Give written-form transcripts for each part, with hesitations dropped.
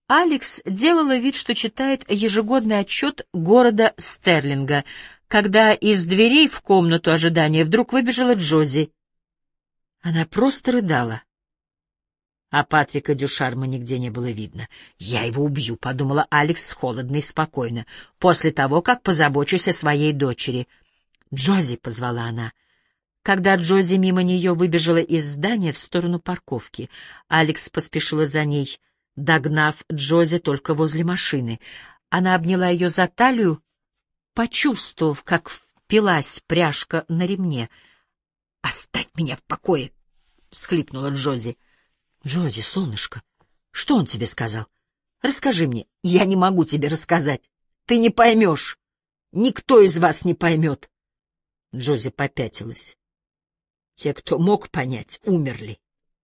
Алекс делала вид, что читает ежегодный отчет города Стерлинга, когда из дверей в комнату ожидания вдруг выбежала Джози. Она просто рыдала. А Патрика Дюшарма нигде не было видно. «Я его убью», — подумала Алекс холодно и спокойно, «после того, как позабочусь о своей дочери». «Джози», — позвала она. Когда Джози мимо нее выбежала из здания в сторону парковки, Алекс поспешила за ней, догнав Джози только возле машины. Она обняла ее за талию, почувствовав, как впилась пряжка на ремне. «Оставь меня в покое!» — всхлипнула Джози. «Джози, солнышко, что он тебе сказал? Расскажи мне». «Я не могу тебе рассказать. Ты не поймешь. Никто из вас не поймет». Джози попятилась. Те, кто мог понять, умерли.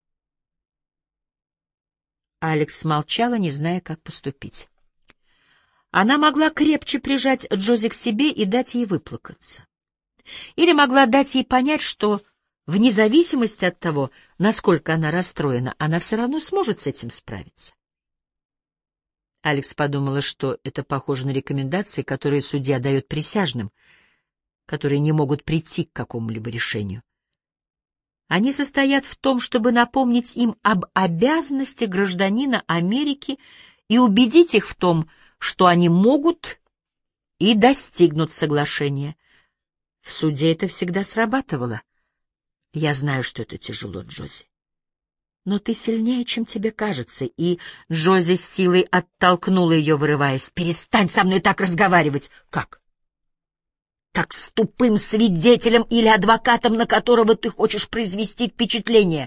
Алекс молчала, не зная, как поступить. Она могла крепче прижать Джози к себе и дать ей выплакаться. Или могла дать ей понять, что, вне зависимости от того, насколько она расстроена, она все равно сможет с этим справиться. Алекс подумала, что это похоже на рекомендации, которые судья дает присяжным, которые не могут прийти к какому-либо решению. Они состоят в том, чтобы напомнить им об обязанности гражданина Америки и убедить их в том, что они могут и достигнут соглашения. В суде это всегда срабатывало. Я знаю, что это тяжело, Джози. Но ты сильнее, чем тебе кажется, и Джози с силой оттолкнула ее, вырываясь. «Перестань со мной так разговаривать!» «Как? Как с тупым свидетелем или адвокатом, на которого ты хочешь произвести впечатление?»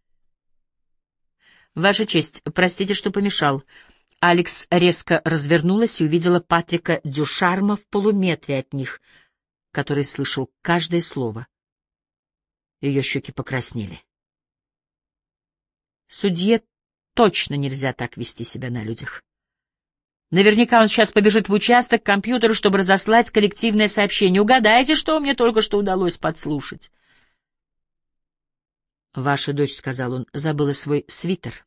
«Ваша честь, простите, что помешал». Алекс резко развернулась и увидела Патрика Дюшарма в полуметре от них, который слышал каждое слово. Ее щеки покраснели. Судье точно нельзя так вести себя на людях. Наверняка он сейчас побежит в участок к компьютеру, чтобы разослать коллективное сообщение. Угадайте, что мне только что удалось подслушать. «Ваша дочь», — сказал он, — «забыла свой свитер».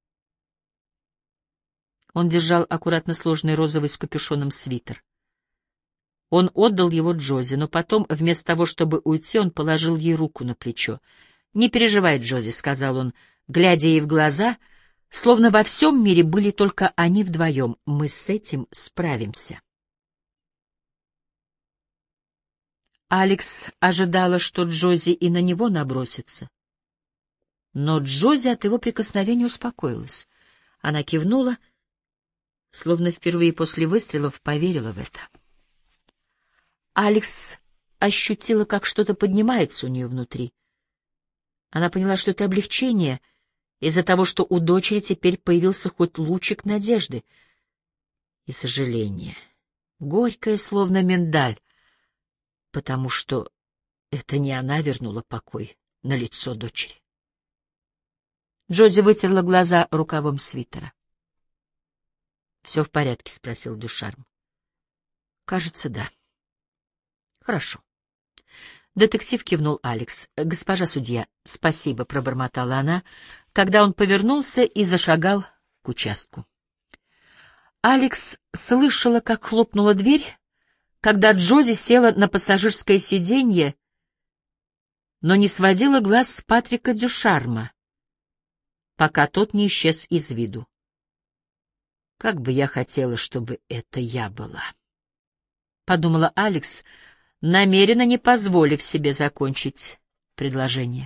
Он держал аккуратно сложенный розовый с капюшоном свитер. Он отдал его Джози, но потом, вместо того, чтобы уйти, он положил ей руку на плечо. «Не переживай, Джози», — сказал он, глядя ей в глаза, словно во всем мире были только они вдвоем. «Мы с этим справимся». Алекс ожидала, что Джози и на него набросится. Но Джози от его прикосновения успокоилась. Она кивнула, словно впервые после выстрелов поверила в это. Алекс ощутила, как что-то поднимается у нее внутри. Она поняла, что это облегчение из-за того, что у дочери теперь появился хоть лучик надежды. И сожаление, горькое, словно миндаль, потому что это не она вернула покой на лицо дочери. Джози вытерла глаза рукавом свитера. «Все в порядке?» — спросил Дюшарм. «Кажется, да». «Хорошо». Детектив кивнул Алекс. «Госпожа судья, спасибо», — пробормотала она, когда он повернулся и зашагал к участку. Алекс слышала, как хлопнула дверь, когда Джози села на пассажирское сиденье, но не сводила глаз с Патрика Дюшарма, пока тот не исчез из виду. «Как бы я хотела, чтобы это я была», — подумала Алекс, намеренно не позволив себе закончить предложение.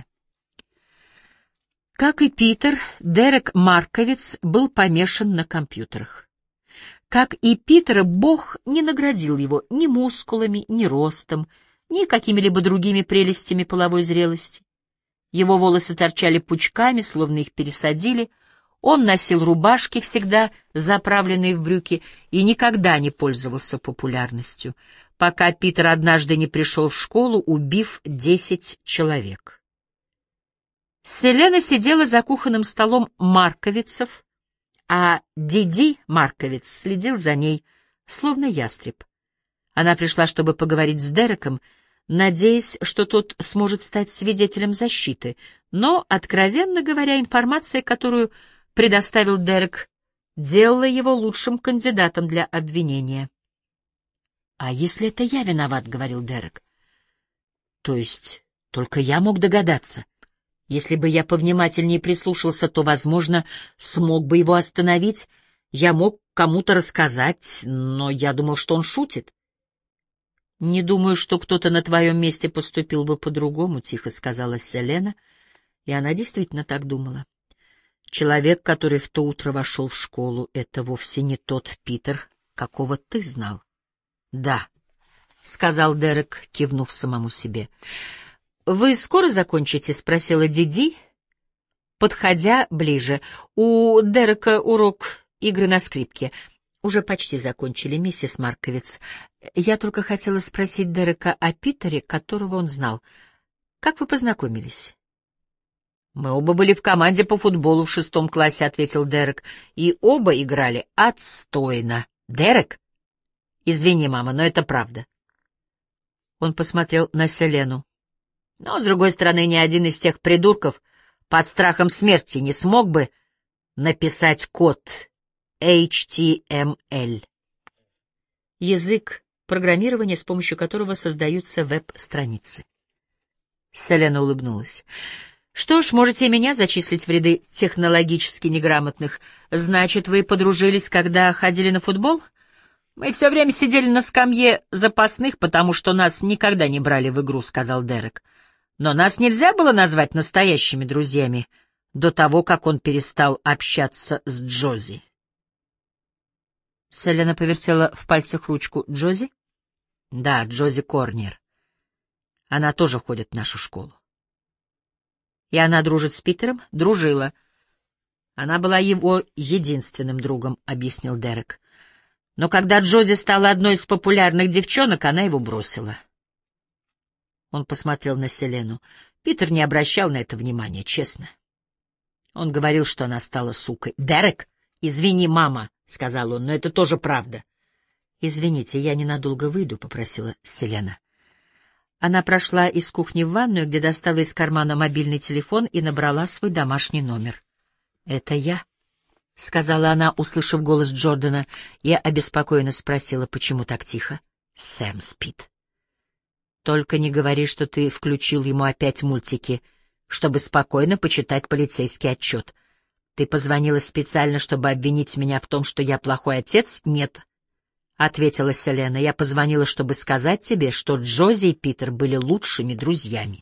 Как и Питер, Дерек Марковиц был помешан на компьютерах. Как и Питера, Бог не наградил его ни мускулами, ни ростом, ни какими-либо другими прелестями половой зрелости. Его волосы торчали пучками, словно их пересадили. Он носил рубашки, всегда заправленные в брюки, и никогда не пользовался популярностью, пока Питер однажды не пришел в школу, убив 10 человек. Селена сидела за кухонным столом Марковицев, а Диди Марковиц следил за ней, словно ястреб. Она пришла, чтобы поговорить с Дереком, надеясь, что тот сможет стать свидетелем защиты, но, откровенно говоря, информация, которую предоставил Дерек, делало его лучшим кандидатом для обвинения. «А если это я виноват?» — говорил Дерек. «То есть только я мог догадаться. Если бы я повнимательнее прислушался, то, возможно, смог бы его остановить. Я мог кому-то рассказать, но я думал, что он шутит». «Не думаю, что кто-то на твоем месте поступил бы по-другому», — тихо сказала Селена, и она действительно так думала. «Человек, который в то утро вошел в школу, — это вовсе не тот Питер, какого ты знал». «Да», — сказал Дерек, кивнув самому себе. «Вы скоро закончите?» — спросила Диди, подходя ближе. «У Дерека урок игры на скрипке». «Уже почти закончили, миссис Марковиц. Я только хотела спросить Дерека о Питере, которого он знал. Как вы познакомились?» «Мы оба были в команде по футболу в 6 классе», — ответил Дерек, — «и оба играли отстойно». «Дерек? Извини, мама, но это правда». Он посмотрел на Селену. «Но, с другой стороны, ни один из тех придурков под страхом смерти не смог бы написать код HTML». Язык программирования, с помощью которого создаются веб-страницы. Селена улыбнулась. «Что ж, можете и меня зачислить в ряды технологически неграмотных. Значит, вы подружились, когда ходили на футбол?» «Мы все время сидели на скамье запасных, потому что нас никогда не брали в игру», — сказал Дерек. «Но нас нельзя было назвать настоящими друзьями до того, как он перестал общаться с Джози». Селена повертела в пальцах ручку. «Джози?» «Да, Джози Корнер. Она тоже ходит в нашу школу». «И она дружит с Питером?» «Дружила. Она была его единственным другом», — объяснил Дерек. «Но когда Джози стала одной из популярных девчонок, она его бросила». Он посмотрел на Селену. Питер не обращал на это внимания, честно. Он говорил, что она стала сукой. «Дерек, извини, мама», — сказал он, — «но это тоже правда». «Извините, я ненадолго выйду», — попросила Селена. Она прошла из кухни в ванную, где достала из кармана мобильный телефон и набрала свой домашний номер. «Это я», — сказала она, услышав голос Джордана, и обеспокоенно спросила, почему так тихо. «Сэм спит». «Только не говори, что ты включил ему опять мультики, чтобы спокойно почитать полицейский отчет. Ты позвонила специально, чтобы обвинить меня в том, что я плохой отец?» «Нет», — ответила Селена. «Я позвонила, чтобы сказать тебе, что Джози и Питер были лучшими друзьями».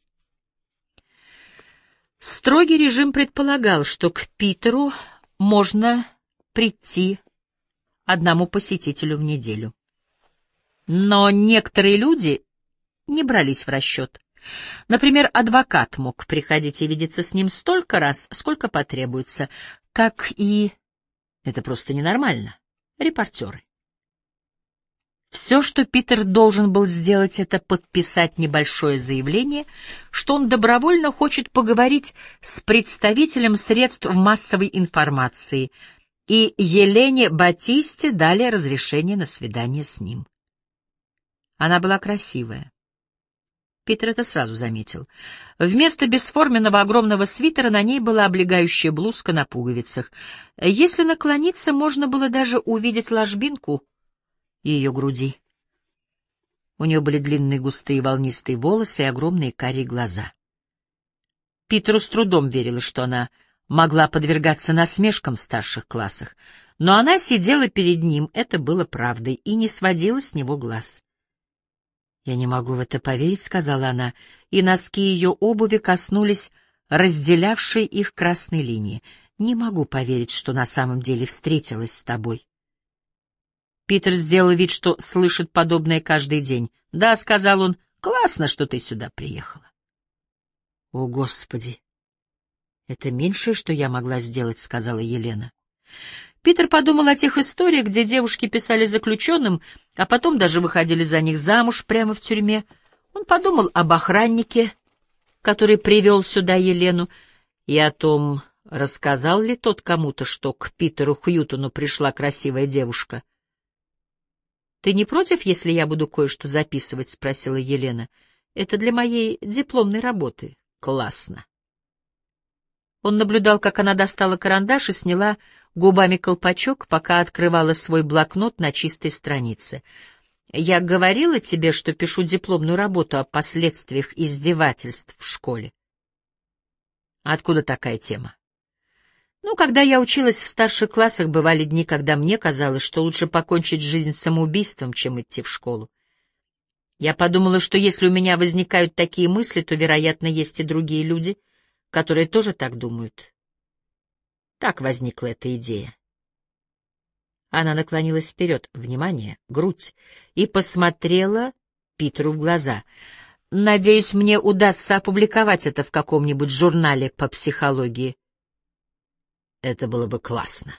Строгий режим предполагал, что к Питеру можно прийти одному посетителю в неделю. Но некоторые люди не брались в расчет. Например, адвокат мог приходить и видеться с ним столько раз, сколько потребуется, как и... Это просто ненормально. Репортеры. Все, что Питер должен был сделать, это подписать небольшое заявление, что он добровольно хочет поговорить с представителем средств массовой информации, и Елене Батисте дали разрешение на свидание с ним. Она была красивая. Питер это сразу заметил. Вместо бесформенного огромного свитера на ней была облегающая блузка на пуговицах. Если наклониться, можно было даже увидеть ложбинку ее груди. У нее были длинные густые волнистые волосы и огромные карие глаза. Питеру с трудом верилось, что она могла подвергаться насмешкам в старших классах, но она сидела перед ним, это было правдой, и не сводила с него глаз. «Я не могу в это поверить», — сказала она, и носки ее обуви коснулись разделявшей их красной линии. «Не могу поверить, что на самом деле встретилась с тобой». Питер сделал вид, что слышит подобное каждый день. «Да», — сказал он, — «классно, что ты сюда приехала». «О, Господи! Это меньшее, что я могла сделать», — сказала Елена. Питер подумал о тех историях, где девушки писали заключенным, а потом даже выходили за них замуж прямо в тюрьме. Он подумал об охраннике, который привел сюда Елену, и о том, рассказал ли тот кому-то, что к Питеру Хьютону пришла красивая девушка. «Ты не против, если я буду кое-что записывать?» — спросила Елена. «Это для моей дипломной работы». «Классно». Он наблюдал, как она достала карандаш и сняла губами колпачок, пока открывала свой блокнот на чистой странице. «Я говорила тебе, что пишу дипломную работу о последствиях издевательств в школе». «Откуда такая тема?» «Ну, когда я училась в старших классах, бывали дни, когда мне казалось, что лучше покончить жизнь самоубийством, чем идти в школу. Я подумала, что если у меня возникают такие мысли, то, вероятно, есть и другие люди, которые тоже так думают. Так возникла эта идея». Она наклонилась вперед, внимание, грудь, и посмотрела Питеру в глаза. «Надеюсь, мне удастся опубликовать это в каком-нибудь журнале по психологии». «Это было бы классно».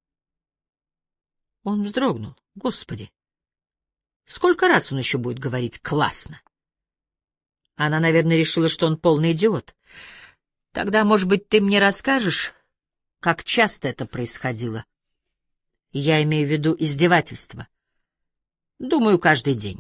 Он вздрогнул. Господи, сколько раз он еще будет говорить «классно»? Она, наверное, решила, что он полный идиот. «Тогда, может быть, ты мне расскажешь, как часто это происходило?» «Я имею в виду издевательство». «Думаю, каждый день».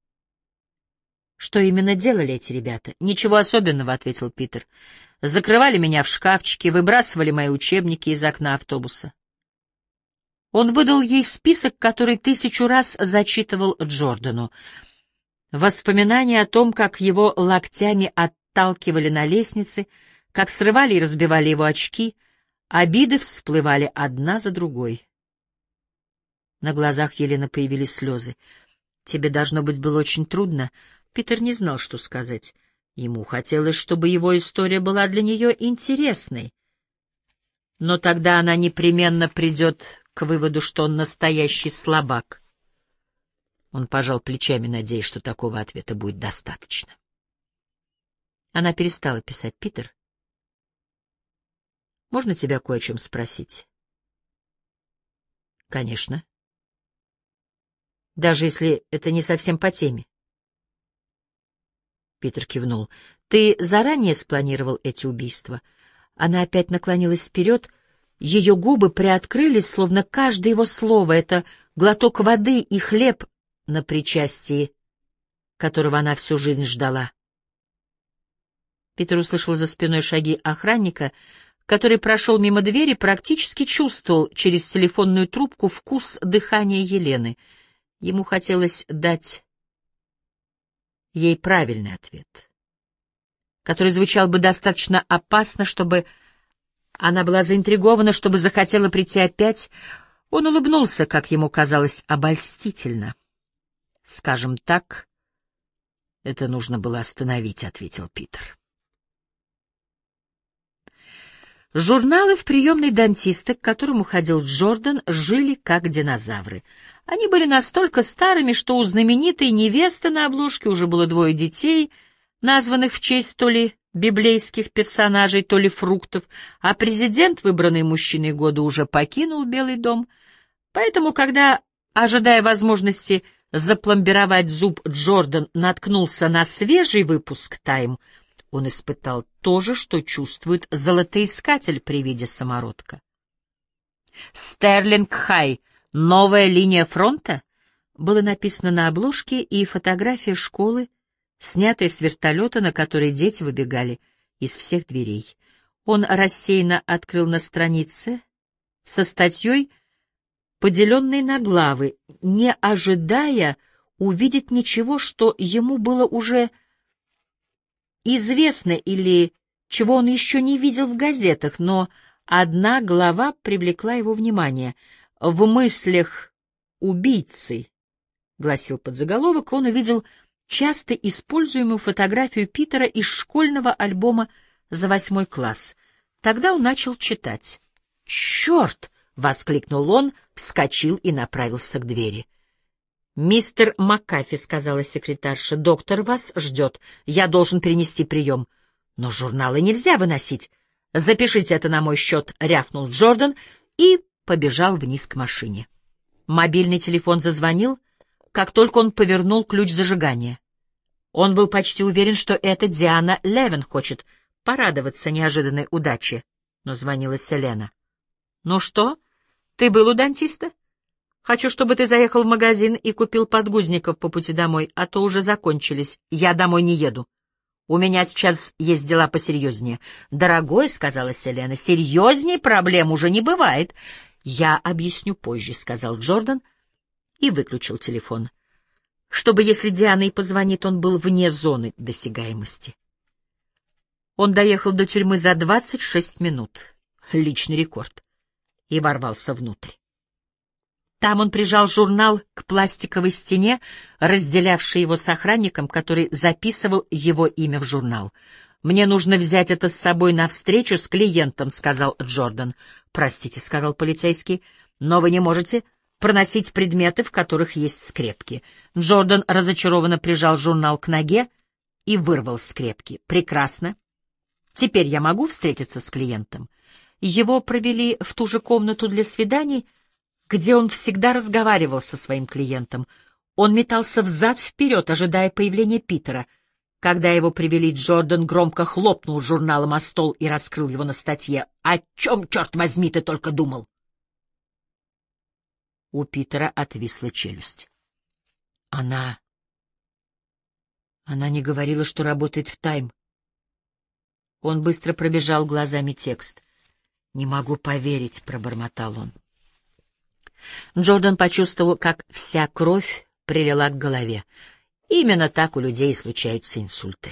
«Что именно делали эти ребята?» «Ничего особенного», — ответил Питер. «Закрывали меня в шкафчике, выбрасывали мои учебники из окна автобуса». Он выдал ей список, который 1000 раз зачитывал Джордану. Воспоминания о том, как его локтями отталкивали на лестнице, как срывали и разбивали его очки, обиды всплывали одна за другой. На глазах Елены появились слезы. «Тебе, должно быть, было очень трудно». Питер не знал, что сказать. Ему хотелось, чтобы его история была для нее интересной. Но тогда она непременно придет к выводу, что он настоящий слабак. Он пожал плечами, надеясь, что такого ответа будет достаточно. Она перестала писать. «Питер, можно тебя кое о чем спросить?» «Конечно. Даже если это не совсем по теме». Питер кивнул. «Ты заранее спланировал эти убийства?» Она опять наклонилась вперед. Ее губы приоткрылись, словно каждое его слово — это глоток воды и хлеб на причастии, которого она всю жизнь ждала. Питер услышал за спиной шаги охранника, который прошел мимо двери, практически чувствовал через телефонную трубку вкус дыхания Елены. Ему хотелось дать ей правильный ответ, который звучал бы достаточно опасно, чтобы она была заинтригована, чтобы захотела прийти опять. Он улыбнулся, как ему казалось, обольстительно. «Скажем так, это нужно было остановить», — ответил Питер. Журналы в приемной дантиста, к которому ходил Джордан, жили как динозавры. Они были настолько старыми, что у знаменитой невесты на обложке уже было 2 детей, названных в честь то ли библейских персонажей, то ли фруктов, а президент, выбранный мужчиной года, уже покинул Белый дом. Поэтому, когда, ожидая возможности запломбировать зуб, Джордан наткнулся на свежий выпуск «Тайм», он испытал то же, что чувствует золотоискатель при виде самородка. «Стерлинг Хай. Новая линия фронта» было написано на обложке, и фотография школы, снятая с вертолета, на который дети выбегали из всех дверей. Он рассеянно открыл на странице со статьей, поделенной на главы, не ожидая увидеть ничего, что ему было уже известно или чего он еще не видел в газетах, но одна глава привлекла его внимание. «В мыслях убийцы», — гласил подзаголовок, он увидел часто используемую фотографию Питера из школьного альбома за 8 класс. Тогда он начал читать. «Черт!» — воскликнул он, вскочил и направился к двери. «Мистер Маккафи», — сказала секретарша, — «доктор вас ждет. Я должен перенести прием». «Но журналы нельзя выносить». «Запишите это на мой счет», — рявкнул Джордан и побежал вниз к машине. Мобильный телефон зазвонил, как только он повернул ключ зажигания. Он был почти уверен, что это Диана Левин хочет порадоваться неожиданной удаче, но звонила Селена. «Ну что, ты был у дантиста? Хочу, чтобы ты заехал в магазин и купил подгузников по пути домой, а то уже закончились. Я домой не еду. У меня сейчас есть дела посерьезнее». «Дорогой», — сказала Селена, — «серьезней проблем уже не бывает. «Я объясню позже», — сказал Джордан и выключил телефон, чтобы, если Диана и позвонит, он был вне зоны досягаемости. Он доехал до тюрьмы за 26 минут, личный рекорд, и ворвался внутрь. Там он прижал журнал к пластиковой стене, разделявшей его с охранником, который записывал его имя в журнал. «Мне нужно взять это с собой на встречу с клиентом», — сказал Джордан. «Простите», — сказал полицейский, — «но вы не можете проносить предметы, в которых есть скрепки». Джордан разочарованно прижал журнал к ноге и вырвал скрепки. «Прекрасно. Теперь я могу встретиться с клиентом?» Его провели в ту же комнату для свиданий, где он всегда разговаривал со своим клиентом. Он метался взад-вперед, ожидая появления Питера. Когда его привели, Джордан громко хлопнул журналом о стол и раскрыл его на статье. «О чем, черт возьми, ты только думал?» У Питера отвисла челюсть. Она не говорила, что работает в «Тайм». Он быстро пробежал глазами текст. «Не могу поверить», — пробормотал он. Джордан почувствовал, как вся кровь прилила к голове. Именно так у людей случаются инсульты.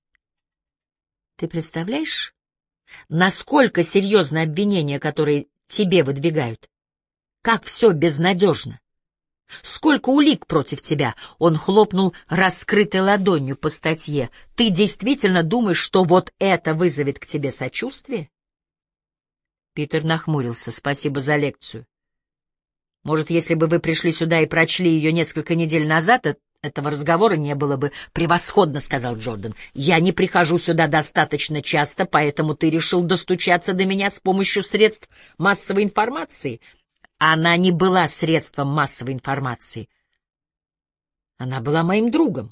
Ты представляешь, насколько серьезны обвинения, которые тебе выдвигают? Как все безнадежно! Сколько улик против тебя! Он хлопнул раскрытой ладонью по статье. Ты действительно думаешь, что вот это вызовет к тебе сочувствие? Питер нахмурился. Спасибо за лекцию. Может, если бы вы пришли сюда и прочли ее несколько недель назад, этого разговора не было бы. Превосходно, — сказал Джордан. Я не прихожу сюда достаточно часто, поэтому ты решил достучаться до меня с помощью средств массовой информации. Она не была средством массовой информации. Она была моим другом.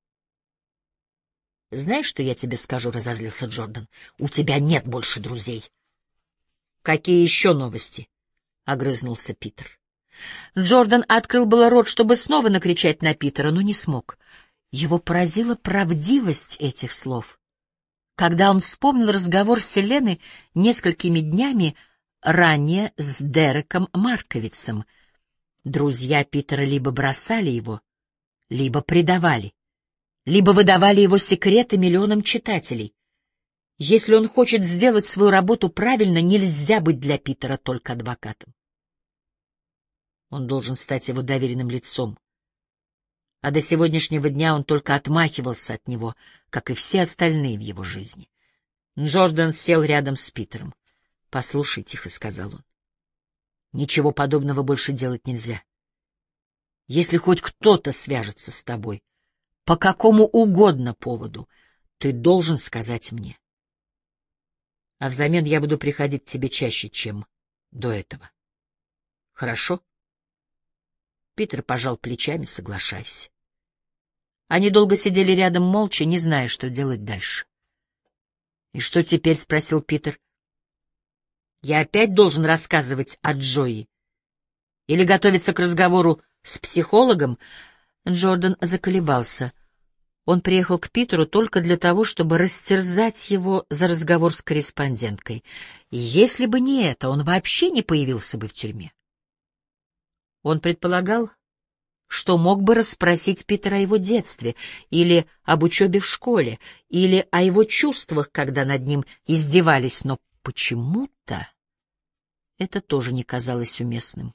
Знаешь, что я тебе скажу, — разозлился Джордан. У тебя нет больше друзей. Какие еще новости? — огрызнулся Питер. Джордан открыл было рот, чтобы снова накричать на Питера, но не смог. Его поразила правдивость этих слов. Когда он вспомнил разговор с Еленой несколькими днями ранее с Дереком Марковицем, друзья Питера либо бросали его, либо предавали, либо выдавали его секреты миллионам читателей. Если он хочет сделать свою работу правильно, нельзя быть для Питера только адвокатом. Он должен стать его доверенным лицом. А до сегодняшнего дня он только отмахивался от него, как и все остальные в его жизни. Джордан сел рядом с Питером. «Послушай», — тихо сказал он, — «ничего подобного больше делать нельзя. Если хоть кто-то свяжется с тобой, по какому угодно поводу, ты должен сказать мне. А взамен я буду приходить к тебе чаще, чем до этого. Хорошо?» Питер пожал плечами, соглашаясь. Они долго сидели рядом молча, не зная, что делать дальше. «И что теперь?» — спросил Питер. «Я опять должен рассказывать о Джои? Или готовиться к разговору с психологом?» Джордан заколебался. Он приехал к Питеру только для того, чтобы растерзать его за разговор с корреспонденткой. Если бы не это, он вообще не появился бы в тюрьме. Он предполагал, что мог бы расспросить Питера о его детстве, или об учебе в школе, или о его чувствах, когда над ним издевались, но почему-то это тоже не казалось уместным.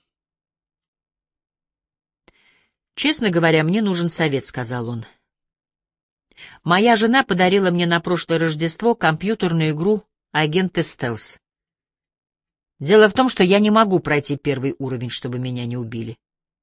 «Честно говоря, мне нужен совет», — сказал он. «Моя жена подарила мне на прошлое Рождество компьютерную игру «Агенты Стелс». Дело в том, что я не могу пройти первый уровень, чтобы меня не убили».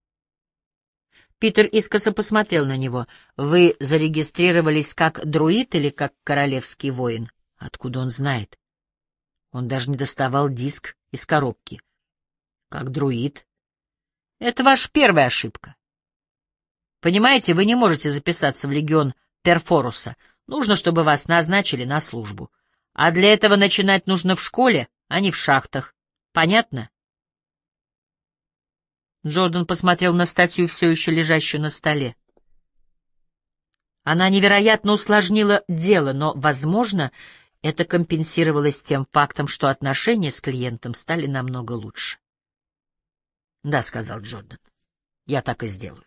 Питер искоса посмотрел на него. «Вы зарегистрировались как друид или как королевский воин?» Откуда он знает? Он даже не доставал диск из коробки. «Как друид?» «Это ваша первая ошибка. Понимаете, вы не можете записаться в легион Перфоруса. Нужно, чтобы вас назначили на службу. А для этого начинать нужно в школе, а не в шахтах. Понятно?» Джордан посмотрел на статью, все еще лежащую на столе. Она невероятно усложнила дело, но, возможно, это компенсировалось тем фактом, что отношения с клиентом стали намного лучше. Да, — сказал Джордан, — я так и сделаю.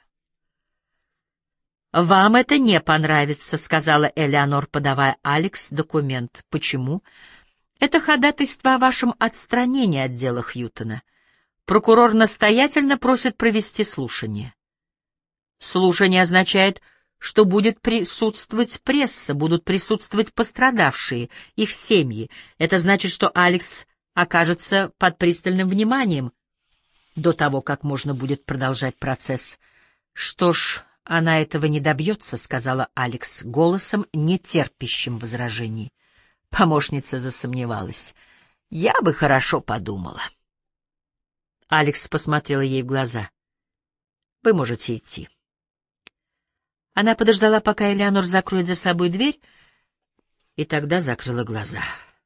«Вам это не понравится», — сказала Элеонор, подавая Алекс документ. «Почему?» «Это ходатайство о вашем отстранении от дела Хьютона. Прокурор настоятельно просит провести слушание». «Слушание означает, что будет присутствовать пресса, будут присутствовать пострадавшие, их семьи. Это значит, что Алекс окажется под пристальным вниманием до того, как можно будет продолжать процесс». «Что ж, она этого не добьется», — сказала Алекс голосом, не терпящим возражений. Помощница засомневалась. «Я бы хорошо подумала». Алекс посмотрела ей в глаза. «Вы можете идти». Она подождала, пока Элеонор закроет за собой дверь, и тогда закрыла глаза.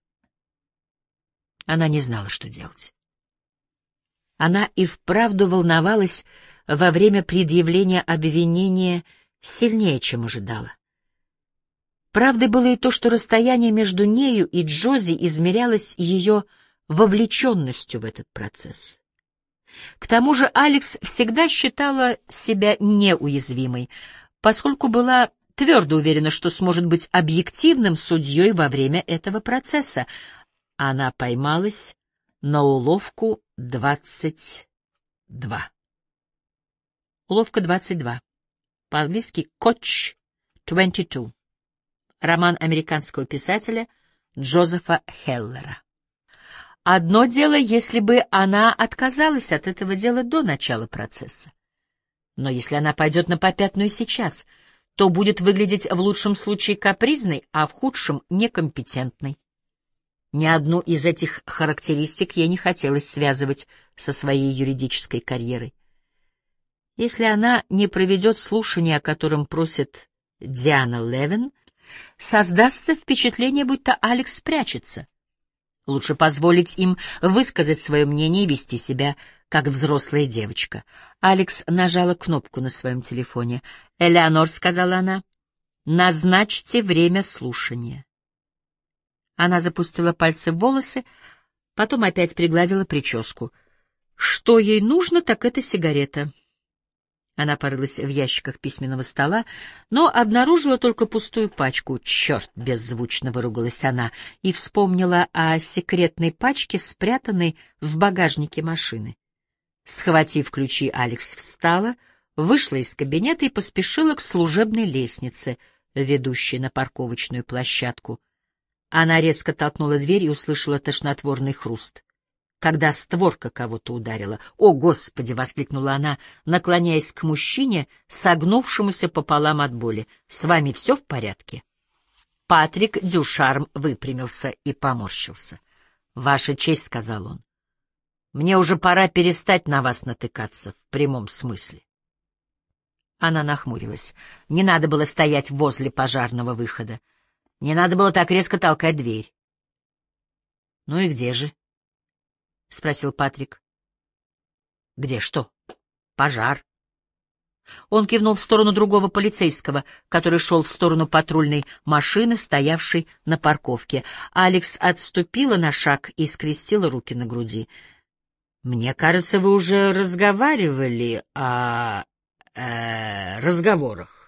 Она не знала, что делать. Она и вправду волновалась во время предъявления обвинения сильнее, чем ожидала. Правдой было и то, что расстояние между нею и Джози измерялось ее вовлеченностью в этот процесс. К тому же Алекс всегда считала себя неуязвимой, поскольку была твердо уверена, что сможет быть объективным судьей во время этого процесса. Она поймалась на уловку 22. Уловка 22. По-английски «Catch 22». Роман американского писателя Джозефа Хеллера. Одно дело, если бы она отказалась от этого дела до начала процесса. Но если она пойдет на попятную сейчас, то будет выглядеть в лучшем случае капризной, а в худшем — некомпетентной. Ни одну из этих характеристик ей не хотелось связывать со своей юридической карьерой. Если она не проведет слушание, о котором просит Диана Левин, создастся впечатление, будто Алекс прячется. Лучше позволить им высказать свое мнение и вести себя как взрослая девочка. Алекс нажала кнопку на своем телефоне. «Элеонор», — сказала она, — «назначьте время слушания». Она запустила пальцы в волосы, потом опять пригладила прическу. Что ей нужно, так это сигарета. Она порылась в ящиках письменного стола, но обнаружила только пустую пачку. «Черт!» — беззвучно выругалась она и вспомнила о секретной пачке, спрятанной в багажнике машины. Схватив ключи, Алекс встала, вышла из кабинета и поспешила к служебной лестнице, ведущей на парковочную площадку. Она резко толкнула дверь и услышала тошнотворный хруст. Когда створка кого-то ударила. «О, Господи!» — воскликнула она, наклоняясь к мужчине, согнувшемуся пополам от боли. «С вами все в порядке?» Патрик Дюшарм выпрямился и поморщился. «Ваша честь», — сказал он, — «мне уже пора перестать на вас натыкаться, в прямом смысле». Она нахмурилась. Не надо было стоять возле пожарного выхода. Не надо было так резко толкать дверь. «Ну и где же?» — спросил Патрик. «Где что? Пожар». Он кивнул в сторону другого полицейского, который шел в сторону патрульной машины, стоявшей на парковке. Алекс отступила на шаг и скрестила руки на груди. «Мне кажется, вы уже разговаривали о разговорах».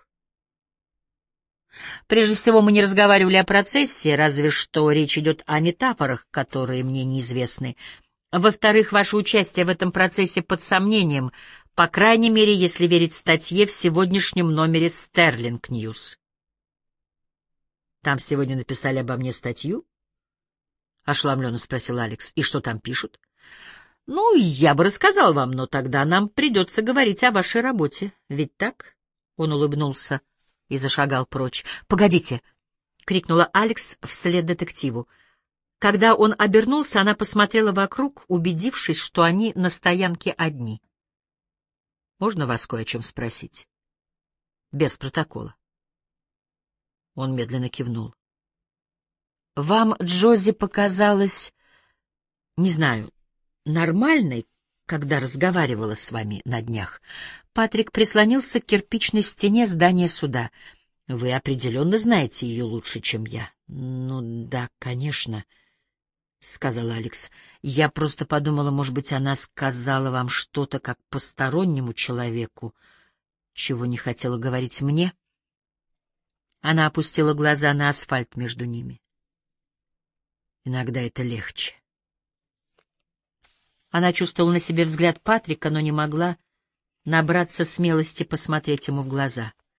«Прежде всего, мы не разговаривали о процессе, разве что речь идет о метафорах, которые мне неизвестны. Во-вторых, ваше участие в этом процессе под сомнением, по крайней мере, если верить статье в сегодняшнем номере Стерлинг Ньюс». «Там сегодня написали обо мне статью?» — ошеломленно спросил Алекс. «И что там пишут?» «Ну, я бы рассказал вам, но тогда нам придется говорить о вашей работе. Ведь так?» — он улыбнулся и зашагал прочь. «Погодите!» — крикнула Алекс вслед детективу. Когда он обернулся, она посмотрела вокруг, убедившись, что они на стоянке одни. «Можно вас кое о чем спросить?» «Без протокола». Он медленно кивнул. «Вам Джози показалась, не знаю, нормальной, когда разговаривала с вами на днях?» Патрик прислонился к кирпичной стене здания суда. «Вы определенно знаете ее лучше, чем я». «Ну да, конечно». сказала Алекс. «Я просто подумала, может быть, она сказала вам что-то как постороннему человеку, чего не хотела говорить мне». Она опустила глаза на асфальт между ними. «Иногда это легче». Она чувствовала на себе взгляд Патрика, но не могла набраться смелости посмотреть ему в глаза.